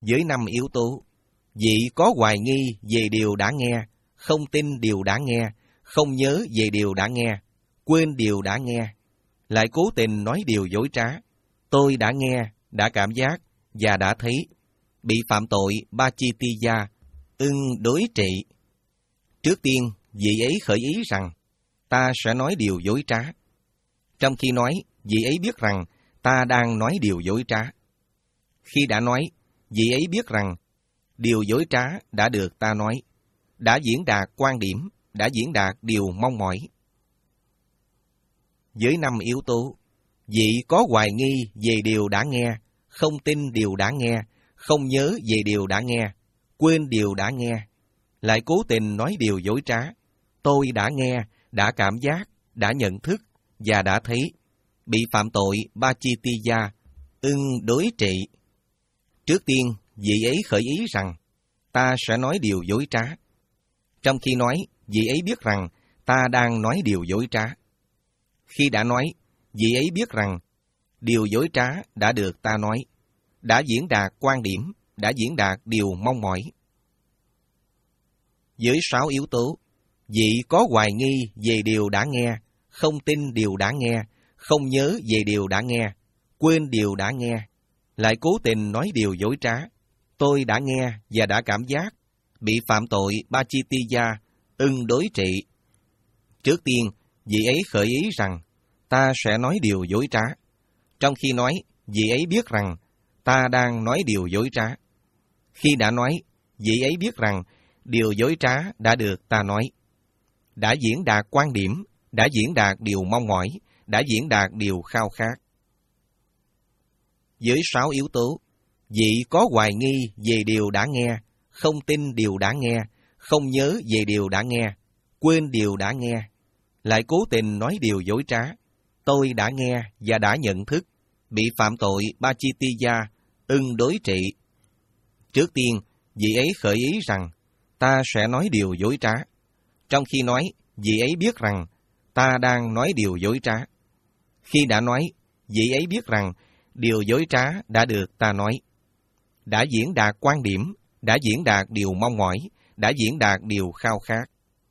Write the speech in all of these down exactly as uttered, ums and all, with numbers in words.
Với năm yếu tố, vị có hoài nghi về điều đã nghe, không tin điều đã nghe, không nhớ về điều đã nghe, quên điều đã nghe, lại cố tình nói điều dối trá. Tôi đã nghe, đã cảm giác và đã thấy, bị phạm tội Pachittiya, ưng đối trị. Trước tiên, vị ấy khởi ý rằng, ta sẽ nói điều dối trá. Trong khi nói, vị ấy biết rằng, ta đang nói điều dối trá. Khi đã nói, vị ấy biết rằng, điều dối trá đã được ta nói, đã diễn đạt quan điểm, đã diễn đạt điều mong mỏi. Với năm yếu tố, vị có hoài nghi về điều đã nghe, không tin điều đã nghe, không nhớ về điều đã nghe, quên điều đã nghe, lại cố tình nói điều dối trá. Tôi đã nghe, đã cảm giác, đã nhận thức và đã thấy, bị phạm tội Pachittiya, ưng đối trị. Trước tiên, vị ấy khởi ý rằng, ta sẽ nói điều dối trá. Trong khi nói, vị ấy biết rằng, ta đang nói điều dối trá. Khi đã nói, vị ấy biết rằng, điều dối trá đã được ta nói, đã diễn đạt quan điểm, đã diễn đạt điều mong mỏi. Với sáu yếu tố, vị có hoài nghi về điều đã nghe, không tin điều đã nghe, không nhớ về điều đã nghe, quên điều đã nghe, lại cố tình nói điều dối trá. Tôi đã nghe và đã cảm giác, bị phạm tội Pachittiya, ưng đối trị. Trước tiên, vị ấy khởi ý rằng, ta sẽ nói điều dối trá. Trong khi nói, vị ấy biết rằng, ta đang nói điều dối trá. Khi đã nói, vị ấy biết rằng, điều dối trá đã được ta nói, đã diễn đạt quan điểm, đã diễn đạt điều mong mỏi, đã diễn đạt điều khao khát. Với sáu yếu tố, vị có hoài nghi về điều đã nghe, không tin điều đã nghe, không nhớ về điều đã nghe, quên điều đã nghe, lại cố tình nói điều dối trá. Tôi đã nghe và đã nhận thức, bị phạm tội Pachittiya, ưng đối trị. Trước tiên, vị ấy khởi ý rằng, ta sẽ nói điều dối trá. Trong khi nói, vị ấy biết rằng, ta đang nói điều dối trá. Khi đã nói, vị ấy biết rằng, điều dối trá đã được ta nói, đã diễn đạt quan điểm, đã diễn đạt điều mong mỏi, đã diễn đạt điều khao khát.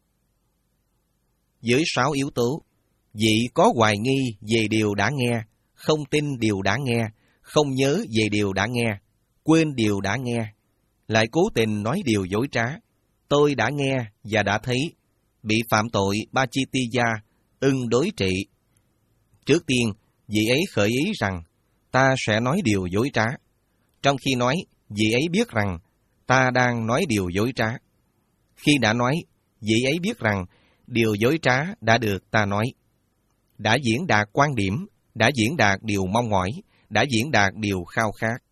Với sáu yếu tố, vị có hoài nghi về điều đã nghe, không tin điều đã nghe, không nhớ về điều đã nghe, quên điều đã nghe, lại cố tình nói điều dối trá. Tôi đã nghe và đã thấy, bị phạm tội Pachittiya, ưng đối trị. Trước tiên, vị ấy khởi ý rằng, ta sẽ nói điều dối trá. Trong khi nói, vị ấy biết rằng, ta đang nói điều dối trá. Khi đã nói, vị ấy biết rằng, điều dối trá đã được ta nói, đã diễn đạt quan điểm, đã diễn đạt điều mong mỏi, đã diễn đạt điều khao khát.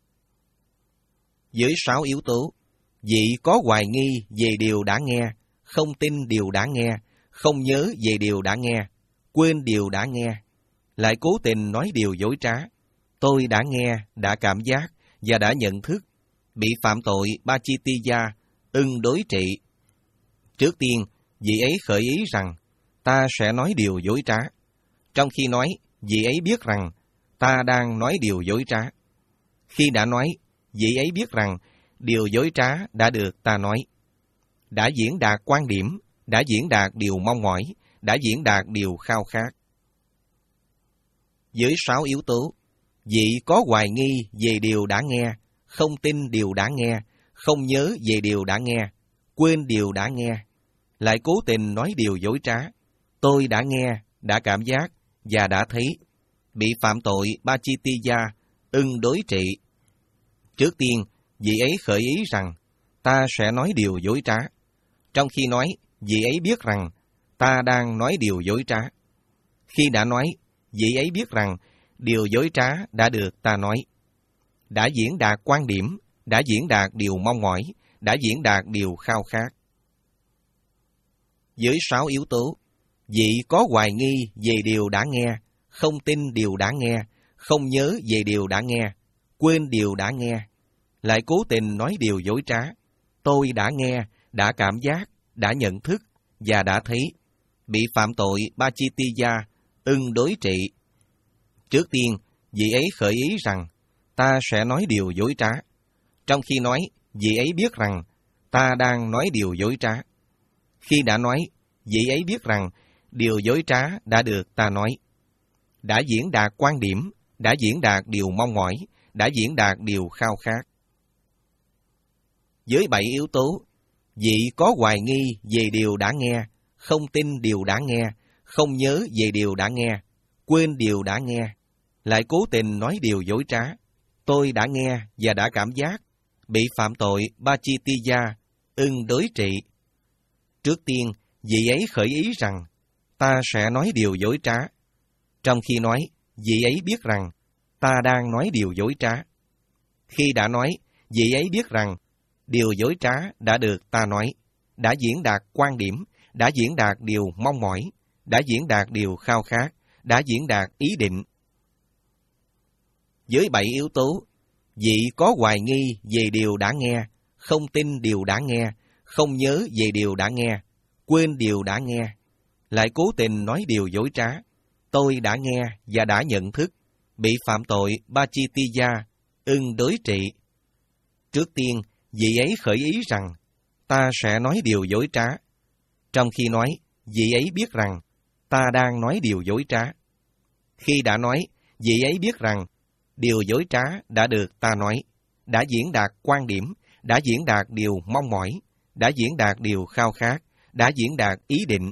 Với sáu yếu tố, vị có hoài nghi về điều đã nghe, không tin điều đã nghe, không nhớ về điều đã nghe, quên điều đã nghe, lại cố tình nói điều dối trá. Tôi đã nghe, đã cảm giác và đã nhận thức, bị phạm tội Pachittiya, ưng đối trị. Trước tiên, vị ấy khởi ý rằng, ta sẽ nói điều dối trá. Trong khi nói, vị ấy biết rằng, ta đang nói điều dối trá. Khi đã nói, vị ấy biết rằng, điều dối trá đã được ta nói, đã diễn đạt quan điểm, đã diễn đạt điều mong mỏi, đã diễn đạt điều khao khát. Với sáu yếu tố, vị có hoài nghi về điều đã nghe, không tin điều đã nghe, không nhớ về điều đã nghe, quên điều đã nghe, lại cố tình nói điều dối trá. Tôi đã nghe, đã cảm giác và đã thấy, bị phạm tội Pachittiya, ưng đối trị. Trước tiên, vị ấy khởi ý rằng, ta sẽ nói điều dối trá. Trong khi nói, vị ấy biết rằng, ta đang nói điều dối trá. Khi đã nói, vị ấy biết rằng, điều dối trá đã được ta nói, đã diễn đạt quan điểm, đã diễn đạt điều mong mỏi, đã diễn đạt điều khao khát. Với sáu yếu tố, vị có hoài nghi về điều đã nghe, không tin điều đã nghe, không nhớ về điều đã nghe, quên điều đã nghe, lại cố tình nói điều dối trá. Tôi đã nghe, đã cảm giác, đã nhận thức và đã thấy, bị phạm tội Pachittiya, ưng đối trị. Trước tiên, vị ấy khởi ý rằng, ta sẽ nói điều dối trá. Trong khi nói, vị ấy biết rằng ta đang nói điều dối trá. Khi đã nói, vị ấy biết rằng điều dối trá đã được ta nói. Đã diễn đạt quan điểm, đã diễn đạt điều mong mỏi, đã diễn đạt điều khao khát. Với bảy yếu tố, vị có hoài nghi về điều đã nghe, không tin điều đã nghe, không nhớ về điều đã nghe, quên điều đã nghe, lại cố tình nói điều dối trá. Tôi đã nghe và đã cảm giác, bị phạm tội Pachittiya, ưng đối trị. Trước tiên, vị ấy khởi ý rằng, ta sẽ nói điều dối trá. Trong khi nói, vị ấy biết rằng, ta đang nói điều dối trá. Khi đã nói, vị ấy biết rằng, điều dối trá đã được ta nói, đã diễn đạt quan điểm, đã diễn đạt điều mong mỏi, đã diễn đạt điều khao khát, đã diễn đạt ý định. Với bảy yếu tố, vị có hoài nghi về điều đã nghe, không tin điều đã nghe, không nhớ về điều đã nghe, quên điều đã nghe, lại cố tình nói điều dối trá. Tôi đã nghe và đã nhận thức, bị phạm tội Pachittiya, ưng đối trị. Trước tiên, vị ấy khởi ý rằng, ta sẽ nói điều dối trá. Trong khi nói, vị ấy biết rằng, ta đang nói điều dối trá. Khi đã nói, vị ấy biết rằng, điều dối trá đã được ta nói, đã diễn đạt quan điểm, đã diễn đạt điều mong mỏi, đã diễn đạt điều khao khát, đã diễn đạt ý định.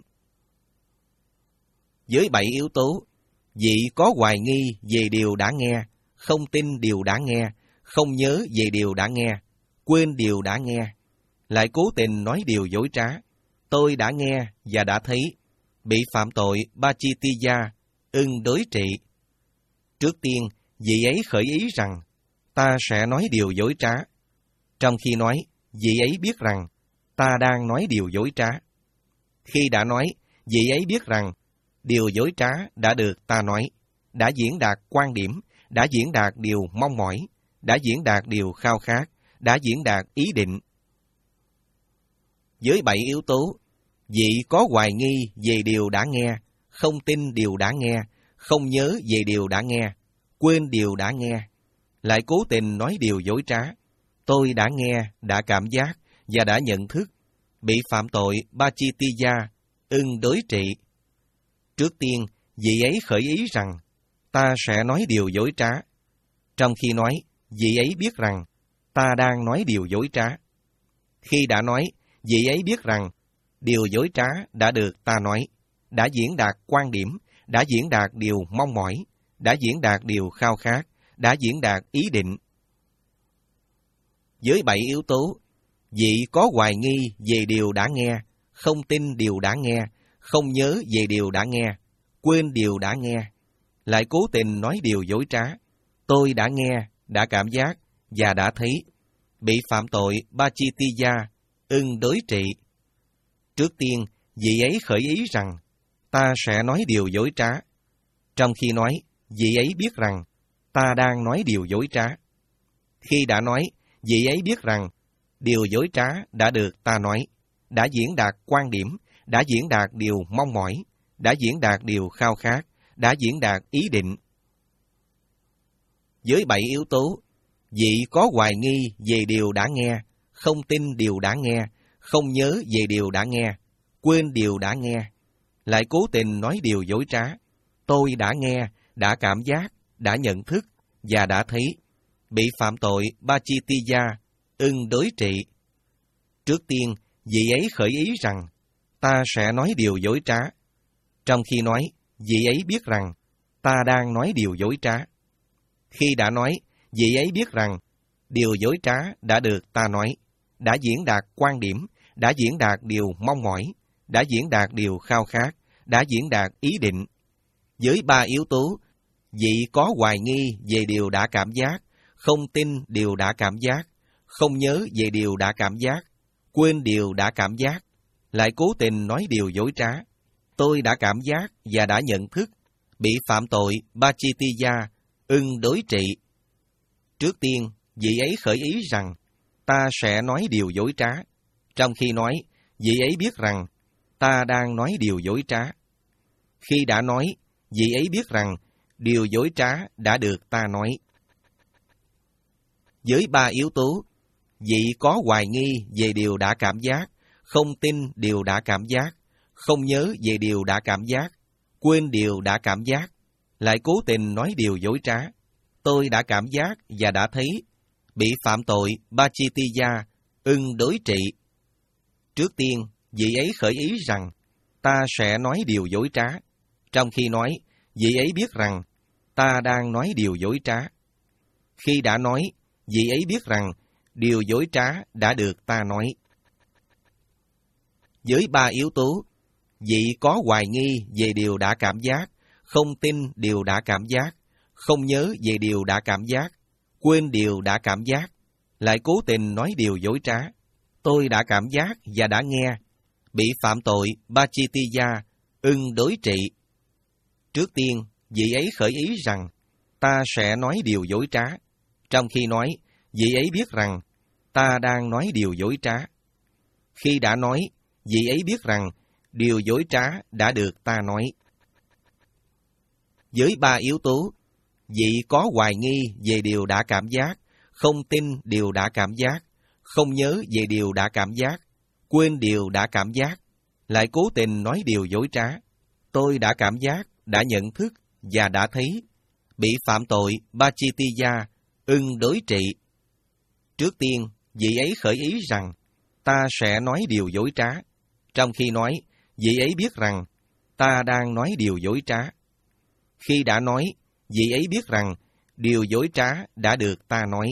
Với bảy yếu tố, vị có hoài nghi về điều đã nghe, không tin điều đã nghe, không nhớ về điều đã nghe, quên điều đã nghe, lại cố tình nói điều dối trá. Tôi đã nghe và đã thấy, bị phạm tội Pachittiya, ưng đối trị. Trước tiên, vị ấy khởi ý rằng, ta sẽ nói điều dối trá. Trong khi nói, vị ấy biết rằng, ta đang nói điều dối trá. Khi đã nói, vị ấy biết rằng, điều dối trá đã được ta nói, đã diễn đạt quan điểm, đã diễn đạt điều mong mỏi, đã diễn đạt điều khao khát, đã diễn đạt ý định. Với bảy yếu tố, vị có hoài nghi về điều đã nghe, không tin điều đã nghe, không nhớ về điều đã nghe, quên điều đã nghe, lại cố tình nói điều dối trá. Tôi đã nghe, đã cảm giác và đã nhận thức, bị phạm tội Pachittiya, ưng đối trị. Trước tiên, vị ấy khởi ý rằng, ta sẽ nói điều dối trá. Trong khi nói, vị ấy biết rằng, ta đang nói điều dối trá. Khi đã nói, vị ấy biết rằng, điều dối trá đã được ta nói, đã diễn đạt quan điểm, đã diễn đạt điều mong mỏi, đã diễn đạt điều khao khát, đã diễn đạt ý định. Với bảy yếu tố, vị có hoài nghi về điều đã nghe, không tin điều đã nghe, không nhớ về điều đã nghe, quên điều đã nghe, lại cố tình nói điều dối trá. Tôi đã nghe, đã cảm giác và đã thấy, bị phạm tội Pachittiya, ưng đối trị. Trước tiên, vị ấy khởi ý rằng, ta sẽ nói điều dối trá. Trong khi nói, vị ấy biết rằng, ta đang nói điều dối trá. Khi đã nói, vị ấy biết rằng, điều dối trá đã được ta nói, đã diễn đạt quan điểm, đã diễn đạt điều mong mỏi, đã diễn đạt điều khao khát, đã diễn đạt ý định. Với bảy yếu tố, vị có hoài nghi về điều đã nghe, không tin điều đã nghe, không nhớ về điều đã nghe, quên điều đã nghe, lại cố tình nói điều dối trá. Tôi đã nghe, đã cảm giác, đã nhận thức và đã thấy, bị phạm tội Pachittiya, ưng đối trị. Trước tiên, vị ấy khởi ý rằng, ta sẽ nói điều dối trá. Trong khi nói, vị ấy biết rằng, ta đang nói điều dối trá. Khi đã nói, vị ấy biết rằng, điều dối trá đã được ta nói, đã diễn đạt quan điểm, đã diễn đạt điều mong mỏi, đã diễn đạt điều khao khát, đã diễn đạt ý định. Với ba yếu tố, vị có hoài nghi về điều đã cảm giác, không tin điều đã cảm giác, không nhớ về điều đã cảm giác, quên điều đã cảm giác, lại cố tình nói điều dối trá. Tôi đã cảm giác và đã nhận thức, bị phạm tội Pachittiya, ưng đối trị. Trước tiên, vị ấy khởi ý rằng, ta sẽ nói điều dối trá. Trong khi nói, vị ấy biết rằng, ta đang nói điều dối trá. Khi đã nói, vị ấy biết rằng, điều dối trá đã được ta nói. Với ba yếu tố, Vị có hoài nghi về điều đã cảm giác, không tin điều đã cảm giác, không nhớ về điều đã cảm giác, quên điều đã cảm giác, lại cố tình nói điều dối trá. Tôi đã cảm giác và đã thấy, bị phạm tội Pachittiya, ưng đối trị. Trước tiên, vị ấy khởi ý rằng, ta sẽ nói điều dối trá, trong khi nói, vị ấy biết rằng, ta đang nói điều dối trá. Khi đã nói, vị ấy biết rằng, điều dối trá đã được ta nói. Với ba yếu tố, vị có hoài nghi về điều đã cảm giác, không tin điều đã cảm giác, không nhớ về điều đã cảm giác, quên điều đã cảm giác, lại cố tình nói điều dối trá. Tôi đã cảm giác và đã nghe, bị phạm tội Pachittiya, ưng đối trị. Trước tiên, vị ấy khởi ý rằng, ta sẽ nói điều dối trá, trong khi nói, vị ấy biết rằng, ta đang nói điều dối trá. Khi đã nói, vị ấy biết rằng, điều dối trá đã được ta nói. Với ba yếu tố, vị có hoài nghi về điều đã cảm giác, không tin điều đã cảm giác, không nhớ về điều đã cảm giác, quên điều đã cảm giác, lại cố tình nói điều dối trá. Tôi đã cảm giác, đã nhận thức và đã thấy, bị phạm tội Pachittiya, ưng đối trị. Trước tiên, vị ấy khởi ý rằng, ta sẽ nói điều dối trá, trong khi nói, vị ấy biết rằng, ta đang nói điều dối trá. Khi đã nói, vị ấy biết rằng, điều dối trá đã được ta nói.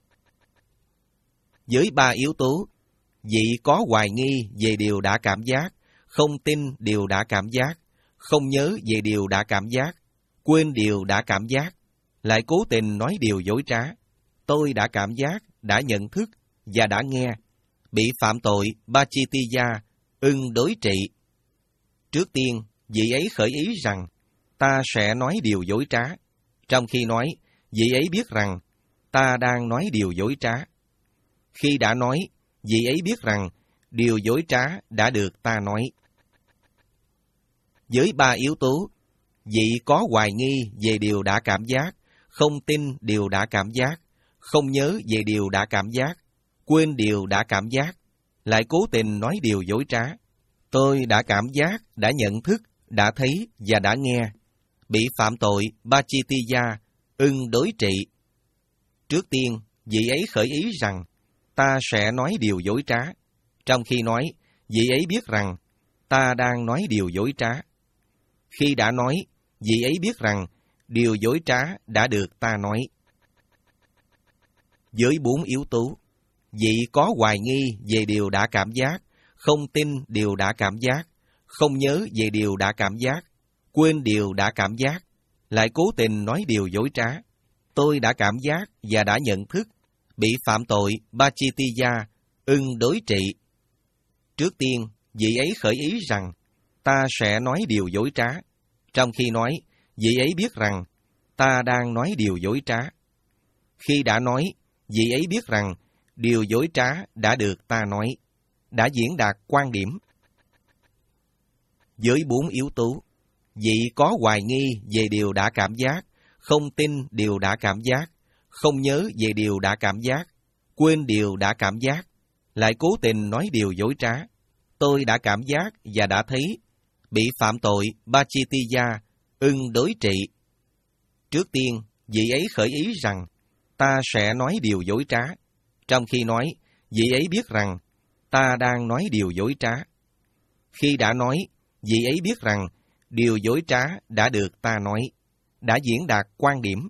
Với ba yếu tố, vị có hoài nghi về điều đã cảm giác, không tin điều đã cảm giác, không nhớ về điều đã cảm giác, quên điều đã cảm giác, lại cố tình nói điều dối trá. Tôi đã cảm giác, đã nhận thức và đã nghe, bị phạm tội Pachittiya, ưng đối trị. Trước tiên, vị ấy khởi ý rằng, ta sẽ nói điều dối trá, trong khi nói, vị ấy biết rằng, ta đang nói điều dối trá. Khi đã nói, vị ấy biết rằng, điều dối trá đã được ta nói. Với ba yếu tố, vị có hoài nghi về điều đã cảm giác, không tin điều đã cảm giác, không nhớ về điều đã cảm giác, quên điều đã cảm giác, lại cố tình nói điều dối trá. Tôi đã cảm giác, đã nhận thức, đã thấy và đã nghe, bị phạm tội Pachittiya, ưng đối trị. Trước tiên, vị ấy khởi ý rằng, ta sẽ nói điều dối trá, trong khi nói, vị ấy biết rằng, ta đang nói điều dối trá. Khi đã nói, vị ấy biết rằng, điều dối trá đã được ta nói. Với bốn yếu tố, vị có hoài nghi về điều đã cảm giác, không tin điều đã cảm giác, không nhớ về điều đã cảm giác, quên điều đã cảm giác, lại cố tình nói điều dối trá. Tôi đã cảm giác và đã nhận thức, bị phạm tội Pachittiya, ưng đối trị. Trước tiên, vị ấy khởi ý rằng, ta sẽ nói điều dối trá, trong khi nói, vị ấy biết rằng, ta đang nói điều dối trá. Khi đã nói, vị ấy biết rằng, điều dối trá đã được ta nói, đã diễn đạt quan điểm. Với bốn yếu tố, vị có hoài nghi về điều đã cảm giác, không tin điều đã cảm giác, không nhớ về điều đã cảm giác, quên điều đã cảm giác, lại cố tình nói điều dối trá. Tôi đã cảm giác và đã thấy, bị phạm tội Pachittiya, ưng đối trị. Trước tiên, vị ấy khởi ý rằng, ta sẽ nói điều dối trá, trong khi nói, vị ấy biết rằng, ta đang nói điều dối trá. Khi đã nói, vị ấy biết rằng, điều dối trá đã được ta nói, đã diễn đạt quan điểm.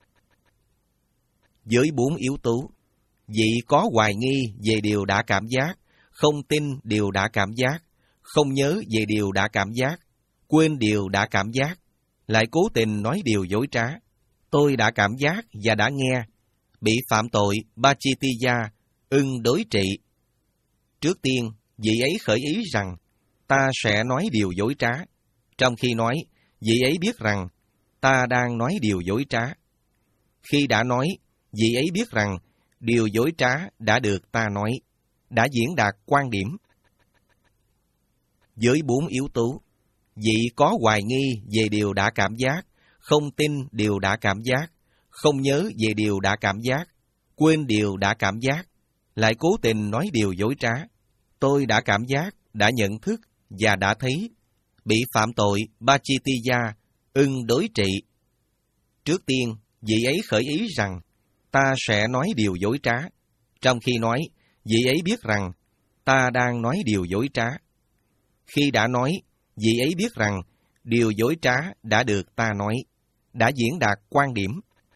Với bốn yếu tố, vị có hoài nghi về điều đã cảm giác, không tin điều đã cảm giác, không nhớ về điều đã cảm giác, quên điều đã cảm giác, lại cố tình nói điều dối trá. Tôi đã cảm giác và đã nghe, bị phạm tội Pachittiya, ưng đối trị. Trước tiên, vị ấy khởi ý rằng, ta sẽ nói điều dối trá, trong khi nói, vị ấy biết rằng, ta đang nói điều dối trá. Khi đã nói, vị ấy biết rằng, điều dối trá đã được ta nói, đã diễn đạt quan điểm. Với bốn yếu tố, vị có hoài nghi về điều đã cảm giác, không tin điều đã cảm giác, không nhớ về điều đã cảm giác, quên điều đã cảm giác, lại cố tình nói điều dối trá. Tôi đã cảm giác, đã nhận thức và đã thấy bị phạm tội Pachittiya ưng đối trị. Trước tiên, vị ấy khởi ý rằng ta sẽ nói điều dối trá, trong khi nói, vị ấy biết rằng ta đang nói điều dối trá. Khi đã nói, vị ấy biết rằng điều dối trá đã được ta nói, đã diễn đạt quan điểm.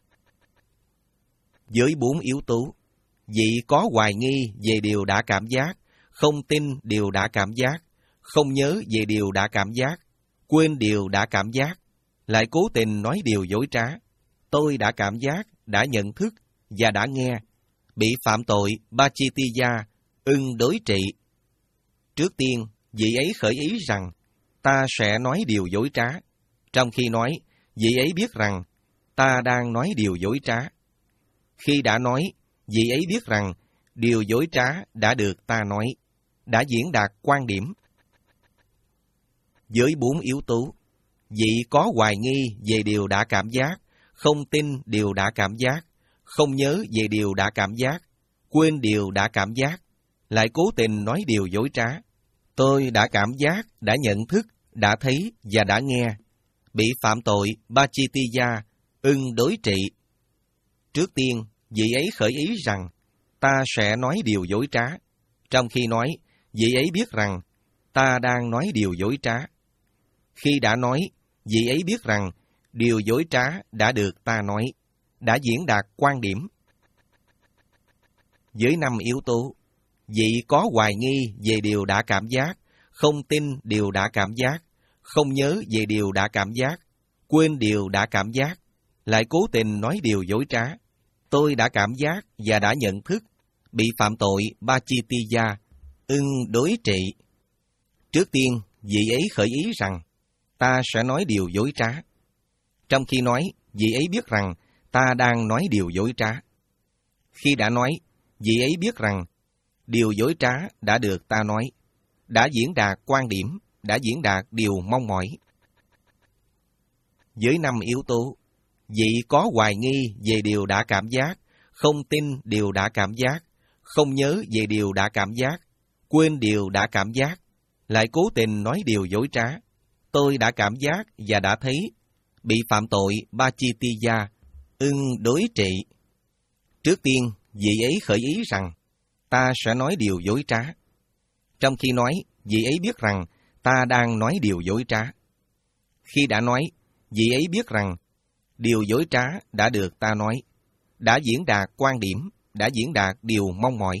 Với bốn yếu tố, vị có hoài nghi về điều đã cảm giác, không tin điều đã cảm giác, không nhớ về điều đã cảm giác, quên điều đã cảm giác, lại cố tình nói điều dối trá. Tôi đã cảm giác, đã nhận thức và đã nghe, bị phạm tội Pachittiya ưng đối trị. Trước tiên, vị ấy khởi ý rằng ta sẽ nói điều dối trá, trong khi nói, vị ấy biết rằng ta đang nói điều dối trá. Khi đã nói, vị ấy biết rằng điều dối trá đã được ta nói, đã diễn đạt quan điểm. Với bốn yếu tố, vị có hoài nghi về điều đã cảm giác, không tin điều đã cảm giác, không nhớ về điều đã cảm giác, quên điều đã cảm giác, lại cố tình nói điều dối trá. Tôi đã cảm giác, đã nhận thức, đã thấy và đã nghe, bị phạm tội Pachittiya ưng đối trị. Trước tiên, vị ấy khởi ý rằng ta sẽ nói điều dối trá, trong khi nói, vị ấy biết rằng ta đang nói điều dối trá. Khi đã nói, vị ấy biết rằng điều dối trá đã được ta nói, đã diễn đạt quan điểm. Với năm yếu tố, vị có hoài nghi về điều đã cảm giác, không tin điều đã cảm giác, không nhớ về điều đã cảm giác, quên điều đã cảm giác, lại cố tình nói điều dối trá. Tôi đã cảm giác và đã nhận thức, bị phạm tội Pachittiya ưng đối trị. Trước tiên, vị ấy khởi ý rằng ta sẽ nói điều dối trá, trong khi nói, vị ấy biết rằng ta đang nói điều dối trá. Khi đã nói, vị ấy biết rằng điều dối trá đã được ta nói, đã diễn đạt quan điểm, đã diễn đạt điều mong mỏi. Với năm yếu tố, vị có hoài nghi về điều đã cảm giác, không tin điều đã cảm giác, không nhớ về điều đã cảm giác, quên điều đã cảm giác, lại cố tình nói điều dối trá. Tôi đã cảm giác và đã thấy, bị phạm tội Pachittiya ưng đối trị. Trước tiên, vị ấy khởi ý rằng ta sẽ nói điều dối trá, trong khi nói, vị ấy biết rằng ta đang nói điều dối trá. Khi đã nói, vị ấy biết rằng điều dối trá đã được ta nói, đã diễn đạt quan điểm, đã diễn đạt điều mong mỏi.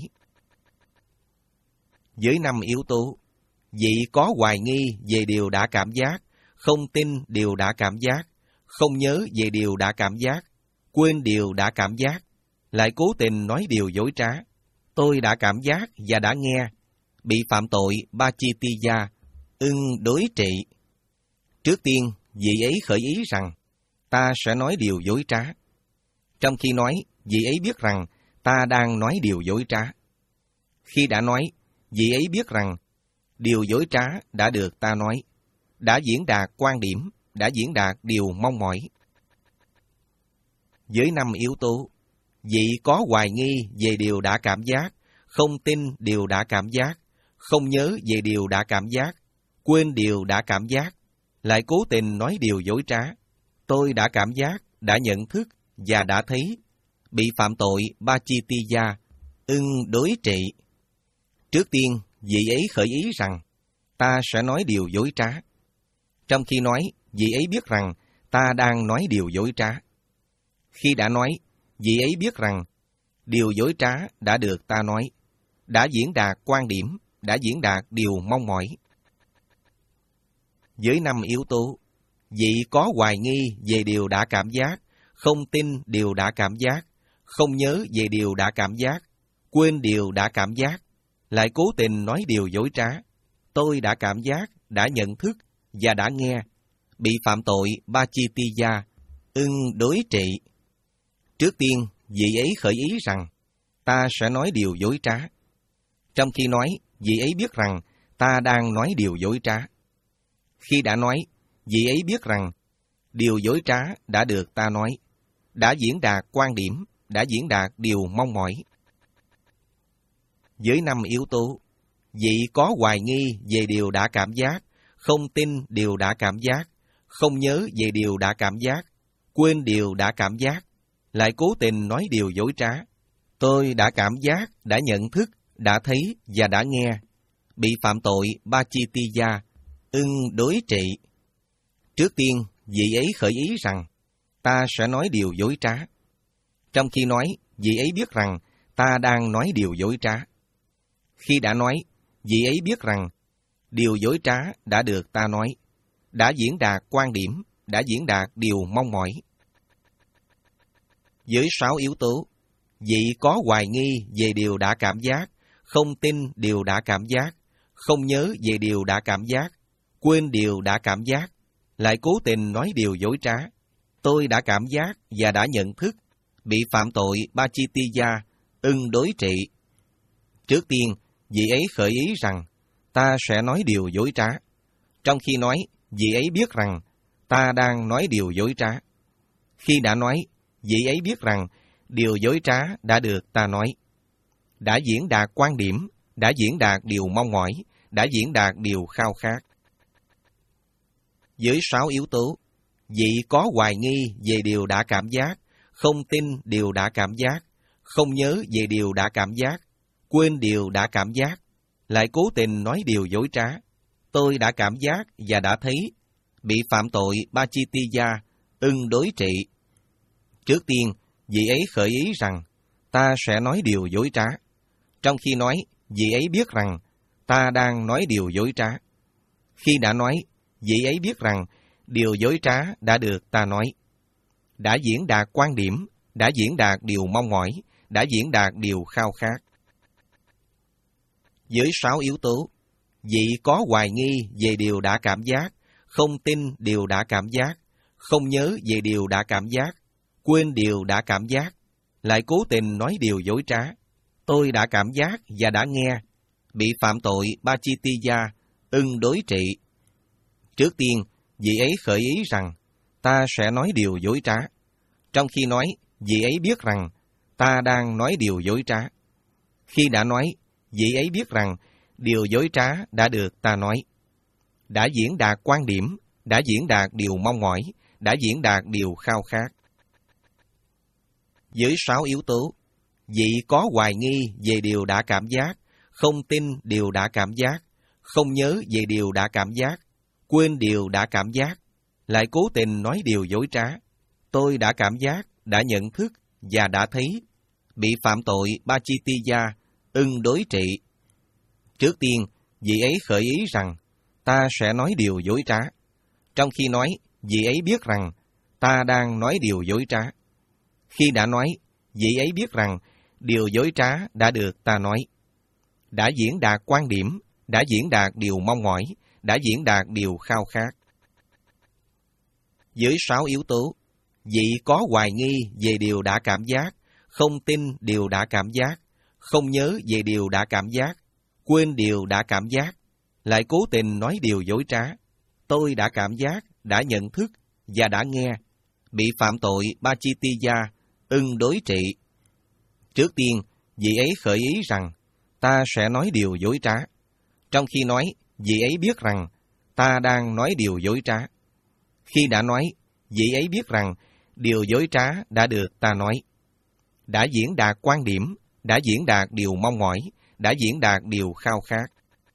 Với năm yếu tố, vị có hoài nghi về điều đã cảm giác, không tin điều đã cảm giác, không nhớ về điều đã cảm giác, quên điều đã cảm giác, lại cố tình nói điều dối trá. Tôi đã cảm giác và đã nghe, bị phạm tội Pachittiya ưng đối trị. Trước tiên, vị ấy khởi ý rằng ta sẽ nói điều dối trá, trong khi nói, vị ấy biết rằng ta đang nói điều dối trá. Khi đã nói, vị ấy biết rằng điều dối trá đã được ta nói, đã diễn đạt quan điểm, đã diễn đạt điều mong mỏi. Với năm yếu tố, vị có hoài nghi về điều đã cảm giác, không tin điều đã cảm giác, không nhớ về điều đã cảm giác, quên điều đã cảm giác, lại cố tình nói điều dối trá. Tôi đã cảm giác, đã nhận thức và đã thấy, bị phạm tội Pachittiya ưng đối trị. Trước tiên, vị ấy khởi ý rằng ta sẽ nói điều dối trá, trong khi nói, vị ấy biết rằng ta đang nói điều dối trá. Khi đã nói, vị ấy biết rằng điều dối trá đã được ta nói, đã diễn đạt quan điểm, đã diễn đạt điều mong mỏi. Với năm yếu tố, vị có hoài nghi về điều đã cảm giác, không tin điều đã cảm giác, không nhớ về điều đã cảm giác, quên điều đã cảm giác, lại cố tình nói điều dối trá. Tôi đã cảm giác, đã nhận thức và đã nghe, bị phạm tội Pachittiya ưng đối trị. Trước tiên, vị ấy khởi ý rằng ta sẽ nói điều dối trá, trong khi nói, vị ấy biết rằng ta đang nói điều dối trá. Khi đã nói, vị ấy biết rằng điều dối trá đã được ta nói, đã diễn đạt quan điểm, đã diễn đạt điều mong mỏi. với năm yếu tố. Vị có hoài nghi về điều đã cảm giác, không tin điều đã cảm giác, không nhớ về điều đã cảm giác, quên điều đã cảm giác, lại cố tình nói điều dối trá. Tôi đã cảm giác, đã nhận thức, đã thấy và đã nghe. Bị phạm tội Pachittiya, ưng đối trị. Trước tiên, vị ấy khởi ý rằng, ta sẽ nói điều dối trá. Trong khi nói, vị ấy biết rằng, ta đang nói điều dối trá. Khi đã nói, vị ấy biết rằng, điều dối trá đã được ta nói, đã diễn đạt quan điểm, đã diễn đạt điều mong mỏi. Với sáu yếu tố, vị có hoài nghi về điều đã cảm giác, không tin điều đã cảm giác, không nhớ về điều đã cảm giác, quên điều đã cảm giác, lại cố tình nói điều dối trá. Tôi đã cảm giác và đã nhận thức, bị phạm tội Pachittiya, ưng đối trị. Trước tiên, vị ấy khởi ý rằng, ta sẽ nói điều dối trá. Trong khi nói, vị ấy biết rằng, ta đang nói điều dối trá. Khi đã nói, vị ấy biết rằng, điều dối trá đã được ta nói, đã diễn đạt quan điểm, đã diễn đạt điều mong mỏi, đã diễn đạt điều khao khát. Với sáu yếu tố, vị có hoài nghi về điều đã cảm giác, không tin điều đã cảm giác, không nhớ về điều đã cảm giác, quên điều đã cảm giác, lại cố tình nói điều dối trá. Tôi đã cảm giác và đã thấy, bị phạm tội Pachittiya, ưng đối trị. Trước tiên, vị ấy khởi ý rằng, ta sẽ nói điều dối trá. Trong khi nói, vị ấy biết rằng, ta đang nói điều dối trá. Khi đã nói, vị ấy biết rằng, điều dối trá đã được ta nói, đã diễn đạt quan điểm, đã diễn đạt điều mong mỏi, đã diễn đạt điều khao khát. Với sáu yếu tố, vị có hoài nghi về điều đã cảm giác, không tin điều đã cảm giác, không nhớ về điều đã cảm giác, quên điều đã cảm giác, lại cố tình nói điều dối trá. Tôi đã cảm giác và đã nghe, bị phạm tội Pachittiya, ưng đối trị. Trước tiên, vị ấy khởi ý rằng, ta sẽ nói điều dối trá. Trong khi nói, vị ấy biết rằng, ta đang nói điều dối trá. Khi đã nói, vị ấy biết rằng, điều dối trá đã được ta nói, đã diễn đạt quan điểm, đã diễn đạt điều mong mỏi, đã diễn đạt điều khao khát. Với sáu yếu tố, vị có hoài nghi về điều đã cảm giác, không tin điều đã cảm giác, không nhớ về điều đã cảm giác, quên điều đã cảm giác, lại cố tình nói điều dối trá. Tôi đã cảm giác, đã nhận thức và đã thấy, bị phạm tội Pachittiya, ưng đối trị. Trước tiên, vị ấy khởi ý rằng, ta sẽ nói điều dối trá. Trong khi nói, vị ấy biết rằng, ta đang nói điều dối trá. Khi đã nói, vị ấy biết rằng, điều dối trá đã được ta nói, đã diễn đạt quan điểm, đã diễn đạt điều mong mỏi, đã diễn đạt điều khao khát. Với sáu yếu tố, vị có hoài nghi về điều đã cảm giác, không tin điều đã cảm giác, không nhớ về điều đã cảm giác, quên điều đã cảm giác, lại cố tình nói điều dối trá. Tôi đã cảm giác, đã nhận thức và đã nghe, bị phạm tội Pachittiya, ưng đối trị. Trước tiên, vị ấy khởi ý rằng, ta sẽ nói điều dối trá. Trong khi nói, vị ấy biết rằng, ta đang nói điều dối trá. Khi đã nói, vị ấy biết rằng, điều dối trá đã được ta nói, đã diễn đạt quan điểm, đã diễn đạt điều mong mỏi, đã diễn đạt điều khao khát.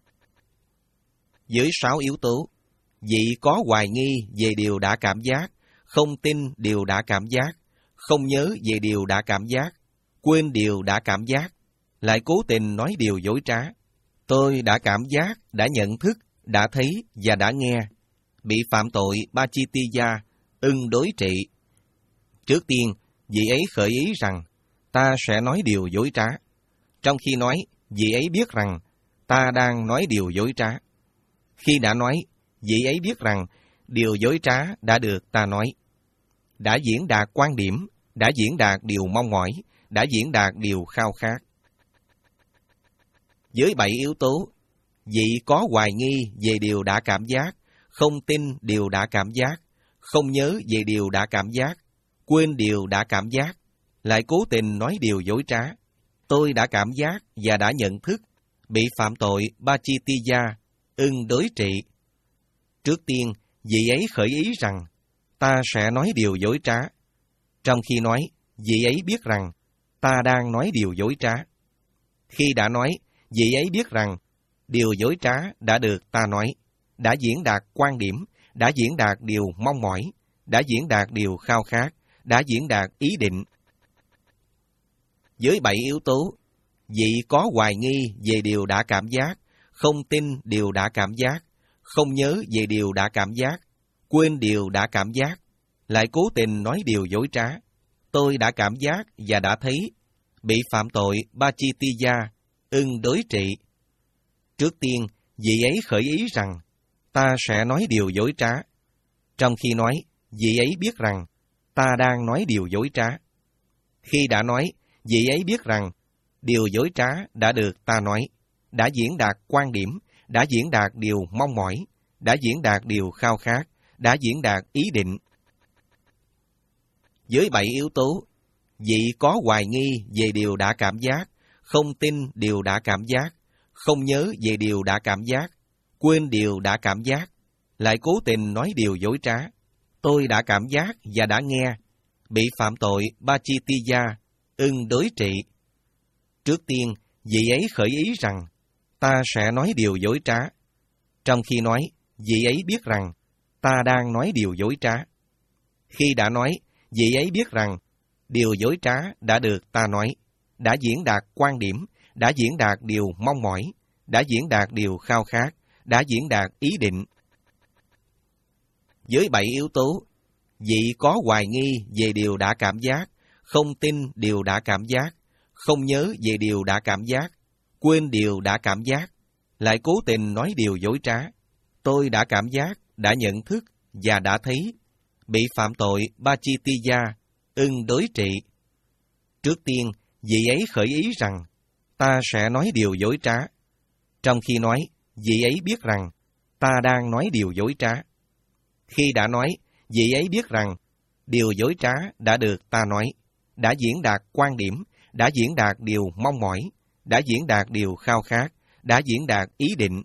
Với sáu yếu tố, vị có hoài nghi về điều đã cảm giác, không tin điều đã cảm giác, không nhớ về điều đã cảm giác, quên điều đã cảm giác, lại cố tình nói điều dối trá. Tôi đã cảm giác, đã nhận thức, đã thấy và đã nghe, bị phạm tội Pachittiya, ưng đối trị. Trước tiên, vị ấy khởi ý rằng, ta sẽ nói điều dối trá. Trong khi nói, vị ấy biết rằng, ta đang nói điều dối trá. Khi đã nói, vị ấy biết rằng, điều dối trá đã được ta nói, đã diễn đạt quan điểm, đã diễn đạt điều mong mỏi, đã diễn đạt điều khao khát. Với bảy yếu tố, vị có hoài nghi về điều đã cảm giác, không tin điều đã cảm giác, không nhớ về điều đã cảm giác, quên điều đã cảm giác, lại cố tình nói điều dối trá. Tôi đã cảm giác và đã nhận thức bị phạm tội Pachittiya, ưng đối trị. Trước tiên, vị ấy khởi ý rằng ta sẽ nói điều dối trá. Trong khi nói, vị ấy biết rằng ta đang nói điều dối trá. Khi đã nói, vị ấy biết rằng điều dối trá đã được ta nói, đã diễn đạt quan điểm, đã diễn đạt điều mong mỏi, đã diễn đạt điều khao khát, đã diễn đạt ý định. Với bảy yếu tố, vị có hoài nghi về điều đã cảm giác, không tin điều đã cảm giác, không nhớ về điều đã cảm giác, quên điều đã cảm giác, lại cố tình nói điều dối trá. Tôi đã cảm giác và đã thấy bị phạm tội Pachittiya, ưng đối trị. Trước tiên, vị ấy khởi ý rằng ta sẽ nói điều dối trá. Trong khi nói, vị ấy biết rằng ta đang nói điều dối trá. Khi đã nói, vị ấy biết rằng điều dối trá đã được ta nói, đã diễn đạt quan điểm, đã diễn đạt điều mong mỏi, đã diễn đạt điều khao khát, đã diễn đạt ý định. Với bảy yếu tố, vị có hoài nghi về điều đã cảm giác, không tin điều đã cảm giác, không nhớ về điều đã cảm giác, quên điều đã cảm giác, lại cố tình nói điều dối trá. Tôi đã cảm giác và đã nghe bị phạm tội Pachittiya, ưng đối trị. Trước tiên, vị ấy khởi ý rằng ta sẽ nói điều dối trá. Trong khi nói, vị ấy biết rằng ta đang nói điều dối trá. Khi đã nói, vị ấy biết rằng điều dối trá đã được ta nói, đã diễn đạt quan điểm, đã diễn đạt điều mong mỏi, đã diễn đạt điều khao khát, đã diễn đạt ý định. Với bảy yếu tố, vị có hoài nghi về điều đã cảm giác, không tin điều đã cảm giác, không nhớ về điều đã cảm giác, quên điều đã cảm giác, lại cố tình nói điều dối trá. Tôi đã cảm giác, đã nhận thức và đã thấy bị phạm tội Pachittiya, ưng đối trị. Trước tiên, vị ấy khởi ý rằng ta sẽ nói điều dối trá. Trong khi nói, vị ấy biết rằng ta đang nói điều dối trá. Khi đã nói, vị ấy biết rằng điều dối trá đã được ta nói, đã diễn đạt quan điểm, đã diễn đạt điều mong mỏi, đã diễn đạt điều khao khát, đã diễn đạt ý định.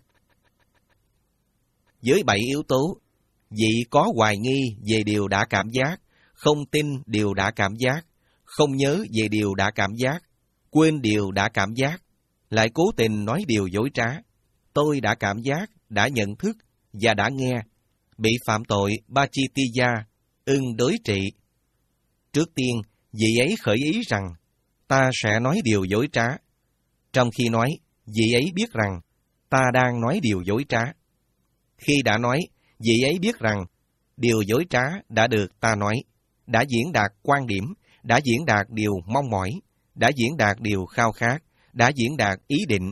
Với bảy yếu tố, vị có hoài nghi về điều đã cảm giác, không tin điều đã cảm giác, không nhớ về điều đã cảm giác, quên điều đã cảm giác, lại cố tình nói điều dối trá. Tôi đã cảm giác, đã nhận thức và đã nghe bị phạm tội Pachittiya, ưng đối trị. Trước tiên, vị ấy khởi ý rằng ta sẽ nói điều dối trá. Trong khi nói, vị ấy biết rằng ta đang nói điều dối trá. Khi đã nói, vị ấy biết rằng điều dối trá đã được ta nói, đã diễn đạt quan điểm, đã diễn đạt điều mong mỏi, đã diễn đạt điều khao khát, đã diễn đạt ý định.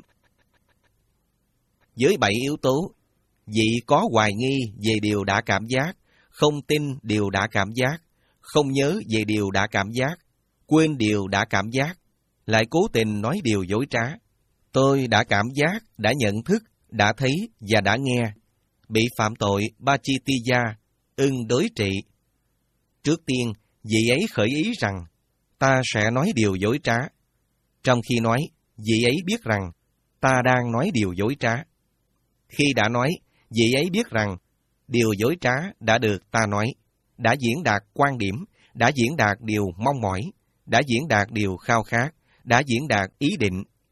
Với bảy yếu tố, vị có hoài nghi về điều đã cảm giác, không tin điều đã cảm giác, không nhớ về điều đã cảm giác, quên điều đã cảm giác, lại cố tình nói điều dối trá. Tôi đã cảm giác, đã nhận thức, đã thấy và đã nghe bị phạm tội Pachittiya, ưng đối trị. Trước tiên, vị ấy khởi ý rằng ta sẽ nói điều dối trá. Trong khi nói, vị ấy biết rằng ta đang nói điều dối trá. Khi đã nói, vị ấy biết rằng điều dối trá đã được ta nói, đã diễn đạt quan điểm, đã diễn đạt điều mong mỏi, đã diễn đạt điều khao khát, đã diễn đạt ý định.